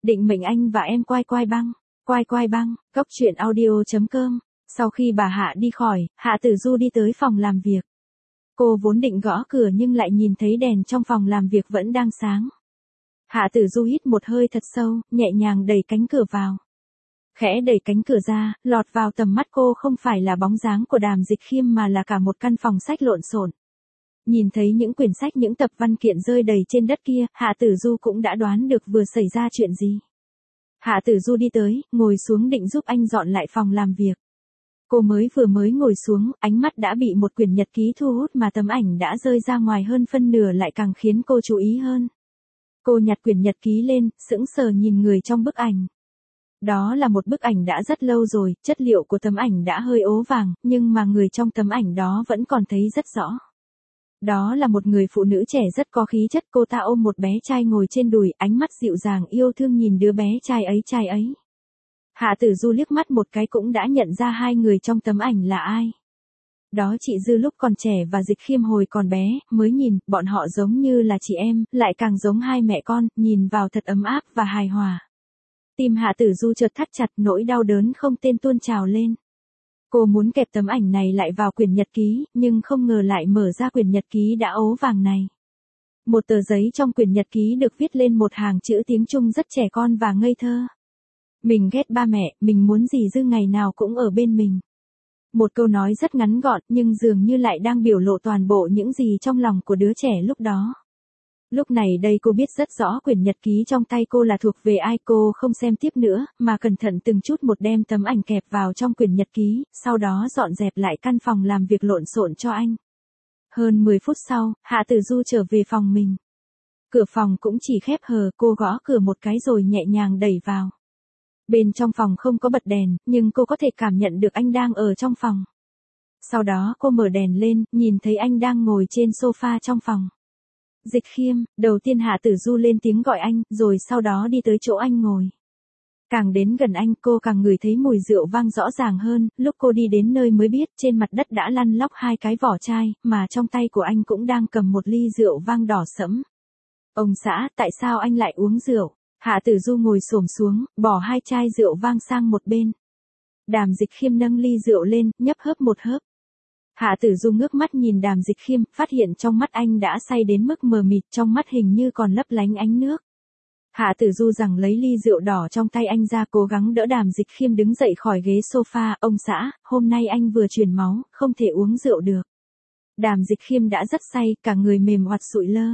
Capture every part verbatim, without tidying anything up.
định mệnh anh và em quai quai băng, quai quai băng, cốc truyện audio.com. Sau khi bà Hạ đi khỏi, Hạ Tử Du đi tới phòng làm việc. Cô vốn định gõ cửa nhưng lại nhìn thấy đèn trong phòng làm việc vẫn đang sáng. Hạ Tử Du hít một hơi thật sâu, nhẹ nhàng đẩy cánh cửa vào. Khẽ đẩy cánh cửa ra, lọt vào tầm mắt cô không phải là bóng dáng của Đàm Dịch Khiêm mà là cả một căn phòng sách lộn xộn. Nhìn thấy những quyển sách những tập văn kiện rơi đầy trên đất kia, Hạ Tử Du cũng đã đoán được vừa xảy ra chuyện gì. Hạ Tử Du đi tới, ngồi xuống định giúp anh dọn lại phòng làm việc. Cô mới vừa mới ngồi xuống, ánh mắt đã bị một quyển nhật ký thu hút mà tấm ảnh đã rơi ra ngoài hơn phân nửa lại càng khiến cô chú ý hơn. Cô nhặt quyển nhật ký lên, sững sờ nhìn người trong bức ảnh. Đó là một bức ảnh đã rất lâu rồi, chất liệu của tấm ảnh đã hơi ố vàng, nhưng mà người trong tấm ảnh đó vẫn còn thấy rất rõ. Đó là một người phụ nữ trẻ rất có khí chất, cô ta ôm một bé trai ngồi trên đùi, ánh mắt dịu dàng yêu thương nhìn đứa bé trai ấy trai ấy. Hạ Tử Du liếc mắt một cái cũng đã nhận ra hai người trong tấm ảnh là ai. Đó chị Dư lúc còn trẻ và Dịch Khiêm hồi còn bé, mới nhìn, bọn họ giống như là chị em, lại càng giống hai mẹ con, nhìn vào thật ấm áp và hài hòa. Tim Hạ Tử Du chợt thắt chặt, nỗi đau đớn không tên tuôn trào lên. Cô muốn kẹp tấm ảnh này lại vào quyển nhật ký, nhưng không ngờ lại mở ra quyển nhật ký đã ố vàng này. Một tờ giấy trong quyển nhật ký được viết lên một hàng chữ tiếng Trung rất trẻ con và ngây thơ. Mình ghét ba mẹ, mình muốn dì Dư ngày nào cũng ở bên mình. Một câu nói rất ngắn gọn nhưng dường như lại đang biểu lộ toàn bộ những gì trong lòng của đứa trẻ lúc đó. Lúc này đây cô biết rất rõ quyển nhật ký trong tay cô là thuộc về ai, cô không xem tiếp nữa, mà cẩn thận từng chút một đem tấm ảnh kẹp vào trong quyển nhật ký, sau đó dọn dẹp lại căn phòng làm việc lộn xộn cho anh. Hơn mười phút sau, Hạ Tử Du trở về phòng mình. Cửa phòng cũng chỉ khép hờ, cô gõ cửa một cái rồi nhẹ nhàng đẩy vào. Bên trong phòng không có bật đèn, nhưng cô có thể cảm nhận được anh đang ở trong phòng. Sau đó cô mở đèn lên, nhìn thấy anh đang ngồi trên sofa trong phòng. Dịch Khiêm, đầu tiên Hạ Tử Du lên tiếng gọi anh, rồi sau đó đi tới chỗ anh ngồi. Càng đến gần anh cô càng ngửi thấy mùi rượu vang rõ ràng hơn, lúc cô đi đến nơi mới biết trên mặt đất đã lăn lóc hai cái vỏ chai, mà trong tay của anh cũng đang cầm một ly rượu vang đỏ sẫm. Ông xã, tại sao anh lại uống rượu? Hạ Tử Du ngồi xổm xuống, bỏ hai chai rượu vang sang một bên. Đàm Dịch Khiêm nâng ly rượu lên, nhấp hớp một hớp. Hạ Tử Du ngước mắt nhìn Đàm Dịch Khiêm, phát hiện trong mắt anh đã say đến mức mờ mịt, trong mắt hình như còn lấp lánh ánh nước. Hạ Tử Du rằng lấy ly rượu đỏ trong tay anh ra, cố gắng đỡ Đàm Dịch Khiêm đứng dậy khỏi ghế sofa. Ông xã, hôm nay anh vừa truyền máu, không thể uống rượu được. Đàm Dịch Khiêm đã rất say, cả người mềm oặt sụi lơ.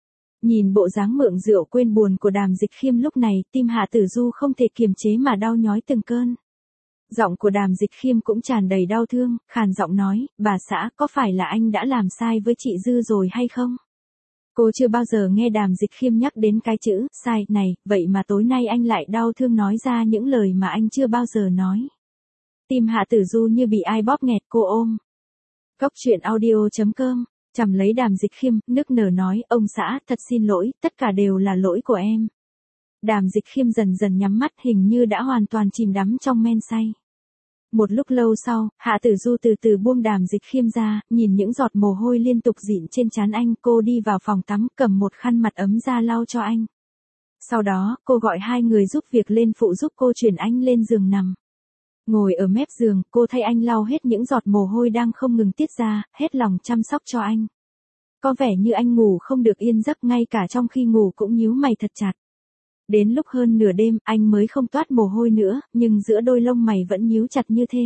Nhìn bộ dáng mượn rượu quên buồn của Đàm Dịch Khiêm lúc này, tim Hạ Tử Du không thể kiềm chế mà đau nhói từng cơn. Giọng của Đàm Dịch Khiêm cũng tràn đầy đau thương, khàn giọng nói, bà xã, có phải là anh đã làm sai với chị Dư rồi hay không? Cô chưa bao giờ nghe Đàm Dịch Khiêm nhắc đến cái chữ, sai, này, vậy mà tối nay anh lại đau thương nói ra những lời mà anh chưa bao giờ nói. Tim Hạ Tử Du như bị ai bóp nghẹt, cô ôm. Cốc truyện audio.com, chầm lấy Đàm Dịch Khiêm, nức nở nói, ông xã, thật xin lỗi, tất cả đều là lỗi của em. Đàm Dịch Khiêm dần dần nhắm mắt, hình như đã hoàn toàn chìm đắm trong men say. Một lúc lâu sau, Hạ Tử Du từ từ buông Đàm Dịch Khiêm ra, nhìn những giọt mồ hôi liên tục rịn trên trán anh, cô đi vào phòng tắm, cầm một khăn mặt ấm ra lau cho anh. Sau đó, cô gọi hai người giúp việc lên phụ giúp cô chuyển anh lên giường nằm. Ngồi ở mép giường, cô thay anh lau hết những giọt mồ hôi đang không ngừng tiết ra, hết lòng chăm sóc cho anh. Có vẻ như anh ngủ không được yên giấc, ngay cả trong khi ngủ cũng nhíu mày thật chặt. Đến lúc hơn nửa đêm, anh mới không toát mồ hôi nữa, nhưng giữa đôi lông mày vẫn nhíu chặt như thế.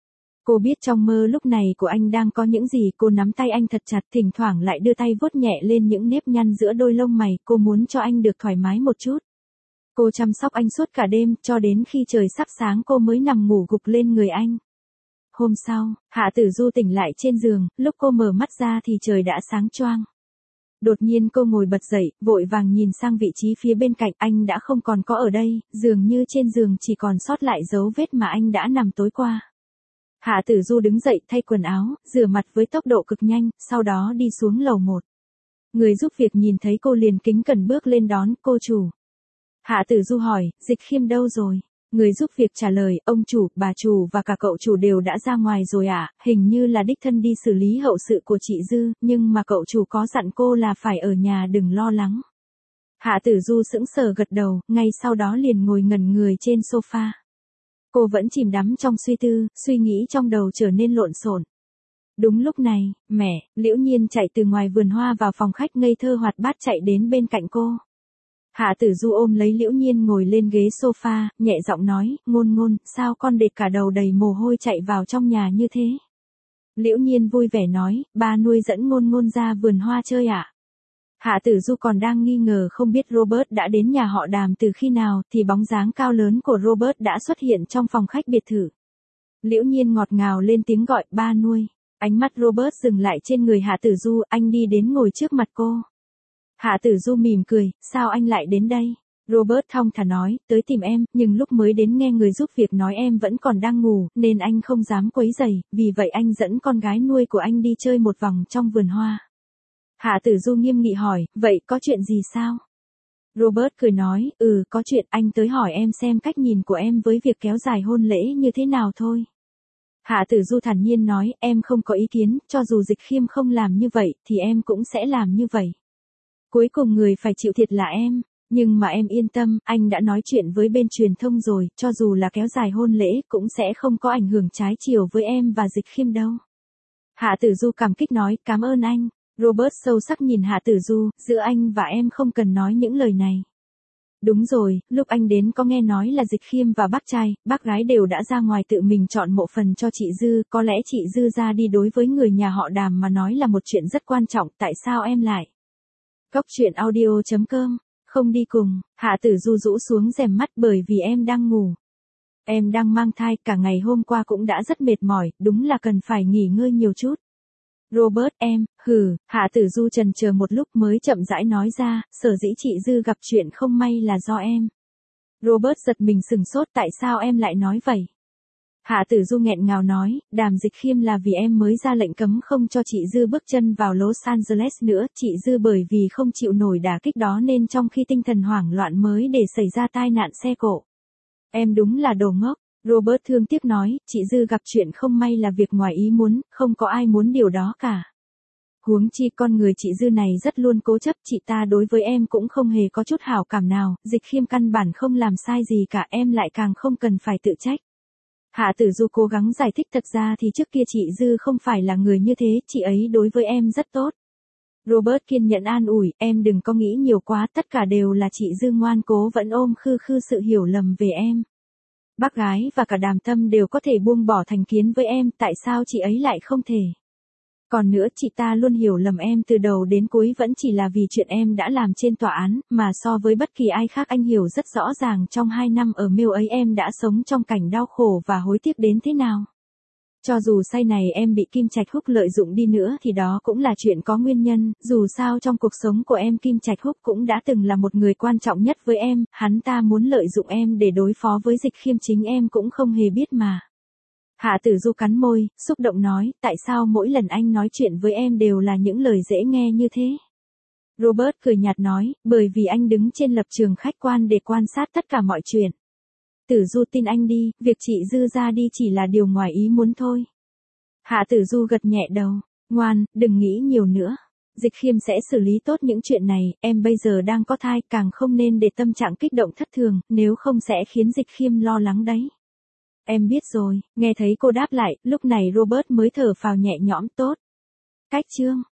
Cô biết trong mơ lúc này của anh đang có những gì, cô nắm tay anh thật chặt, thỉnh thoảng lại đưa tay vuốt nhẹ lên những nếp nhăn giữa đôi lông mày, cô muốn cho anh được thoải mái một chút. Cô chăm sóc anh suốt cả đêm, cho đến khi trời sắp sáng cô mới nằm ngủ gục lên người anh. Hôm sau, Hạ Tử Du tỉnh lại trên giường, lúc cô mở mắt ra thì trời đã sáng choang. Đột nhiên cô ngồi bật dậy, vội vàng nhìn sang vị trí phía bên cạnh, anh đã không còn có ở đây, dường như trên giường chỉ còn sót lại dấu vết mà anh đã nằm tối qua. Hạ Tử Du đứng dậy thay quần áo, rửa mặt với tốc độ cực nhanh, sau đó đi xuống lầu một. Người giúp việc nhìn thấy cô liền kính cẩn bước lên đón, cô chủ. Hạ Tử Du hỏi, Dịch Khiêm đâu rồi? Người giúp việc trả lời, ông chủ, bà chủ và cả cậu chủ đều đã ra ngoài rồi ạ, à? Hình như là đích thân đi xử lý hậu sự của chị Dư, nhưng mà cậu chủ có dặn cô là phải ở nhà đừng lo lắng. Hạ Tử Du sững sờ gật đầu, ngay sau đó liền ngồi ngẩn người trên sofa. Cô vẫn chìm đắm trong suy tư, suy nghĩ trong đầu trở nên lộn xộn. Đúng lúc này, mẹ, Liễu Nhiên chạy từ ngoài vườn hoa vào phòng khách ngây thơ hoạt bát chạy đến bên cạnh cô. Hạ Tử Du ôm lấy Liễu Nhiên ngồi lên ghế sofa, nhẹ giọng nói, Ngôn Ngôn, sao con để cả đầu đầy mồ hôi chạy vào trong nhà như thế? Liễu Nhiên vui vẻ nói, ba nuôi dẫn Ngôn Ngôn ra vườn hoa chơi ạ. À? Hạ Tử Du còn đang nghi ngờ không biết Robert đã đến nhà họ Đàm từ khi nào, thì bóng dáng cao lớn của Robert đã xuất hiện trong phòng khách biệt thự. Liễu Nhiên ngọt ngào lên tiếng gọi, ba nuôi. Ánh mắt Robert dừng lại trên người Hạ Tử Du, anh đi đến ngồi trước mặt cô. Hạ Tử Du mỉm cười, sao anh lại đến đây? Robert thong thả nói, tới tìm em, nhưng lúc mới đến nghe người giúp việc nói em vẫn còn đang ngủ, nên anh không dám quấy rầy, vì vậy anh dẫn con gái nuôi của anh đi chơi một vòng trong vườn hoa. Hạ Tử Du nghiêm nghị hỏi, vậy có chuyện gì sao? Robert cười nói, ừ, có chuyện, anh tới hỏi em xem cách nhìn của em với việc kéo dài hôn lễ như thế nào thôi. Hạ Tử Du thản nhiên nói, em không có ý kiến, cho dù Dịch Khiêm không làm như vậy, thì em cũng sẽ làm như vậy. Cuối cùng người phải chịu thiệt là em, nhưng mà em yên tâm, anh đã nói chuyện với bên truyền thông rồi, cho dù là kéo dài hôn lễ cũng sẽ không có ảnh hưởng trái chiều với em và Dịch Khiêm đâu. Hạ Tử Du cảm kích nói, cảm ơn anh. Robert sâu sắc nhìn Hạ Tử Du, giữa anh và em không cần nói những lời này. Đúng rồi, lúc anh đến có nghe nói là Dịch Khiêm và bác trai, bác gái đều đã ra ngoài tự mình chọn mộ phần cho chị Dư, có lẽ chị Dư ra đi đối với người nhà họ Đàm mà nói là một chuyện rất quan trọng, tại sao em lại? Cốc truyện audio chấm com, không đi cùng, Hạ Tử Du rũ xuống rèm mắt bởi vì em đang ngủ. Em đang mang thai, cả ngày hôm qua cũng đã rất mệt mỏi, đúng là cần phải nghỉ ngơi nhiều chút. Robert em, hừ, Hạ Tử Du chần chờ một lúc mới chậm rãi nói ra, sở dĩ chị Dư gặp chuyện không may là do em. Robert giật mình sừng sốt, tại sao em lại nói vậy? Hạ Tử Du nghẹn ngào nói, Đàm Dịch Khiêm là vì em mới ra lệnh cấm không cho chị Dư bước chân vào Los Angeles nữa, chị Dư bởi vì không chịu nổi đả kích đó nên trong khi tinh thần hoảng loạn mới để xảy ra tai nạn xe cộ. Em đúng là đồ ngốc. Robert thương tiếc nói, chị Dư gặp chuyện không may là việc ngoài ý muốn, không có ai muốn điều đó cả. Huống chi con người chị Dư này rất luôn cố chấp, chị ta đối với em cũng không hề có chút hảo cảm nào, Dịch Khiêm căn bản không làm sai gì cả, em lại càng không cần phải tự trách. Hạ Tử Du cố gắng giải thích, thật ra thì trước kia chị Dư không phải là người như thế, chị ấy đối với em rất tốt. Robert kiên nhẫn an ủi, em đừng có nghĩ nhiều quá, tất cả đều là chị Dư ngoan cố vẫn ôm khư khư sự hiểu lầm về em. Bác gái và cả Đàm Tâm đều có thể buông bỏ thành kiến với em, tại sao chị ấy lại không thể? Còn nữa, chị ta luôn hiểu lầm em từ đầu đến cuối vẫn chỉ là vì chuyện em đã làm trên tòa án, mà so với bất kỳ ai khác anh hiểu rất rõ ràng trong hai năm ở Mill ấy em đã sống trong cảnh đau khổ và hối tiếc đến thế nào. Cho dù sau này em bị Kim Trạch Húc lợi dụng đi nữa thì đó cũng là chuyện có nguyên nhân, dù sao trong cuộc sống của em Kim Trạch Húc cũng đã từng là một người quan trọng nhất với em, hắn ta muốn lợi dụng em để đối phó với Dịch Khiêm chính em cũng không hề biết mà. Hạ Tử Du cắn môi, xúc động nói, tại sao mỗi lần anh nói chuyện với em đều là những lời dễ nghe như thế? Robert cười nhạt nói, bởi vì anh đứng trên lập trường khách quan để quan sát tất cả mọi chuyện. Tử Du tin anh đi, việc chị Dư ra đi chỉ là điều ngoài ý muốn thôi. Hạ Tử Du gật nhẹ đầu, ngoan, đừng nghĩ nhiều nữa. Dịch Khiêm sẽ xử lý tốt những chuyện này, em bây giờ đang có thai, càng không nên để tâm trạng kích động thất thường, nếu không sẽ khiến Dịch Khiêm lo lắng đấy. Em biết rồi, nghe thấy cô đáp lại, lúc này Robert mới thở phào nhẹ nhõm, tốt. Cách chương.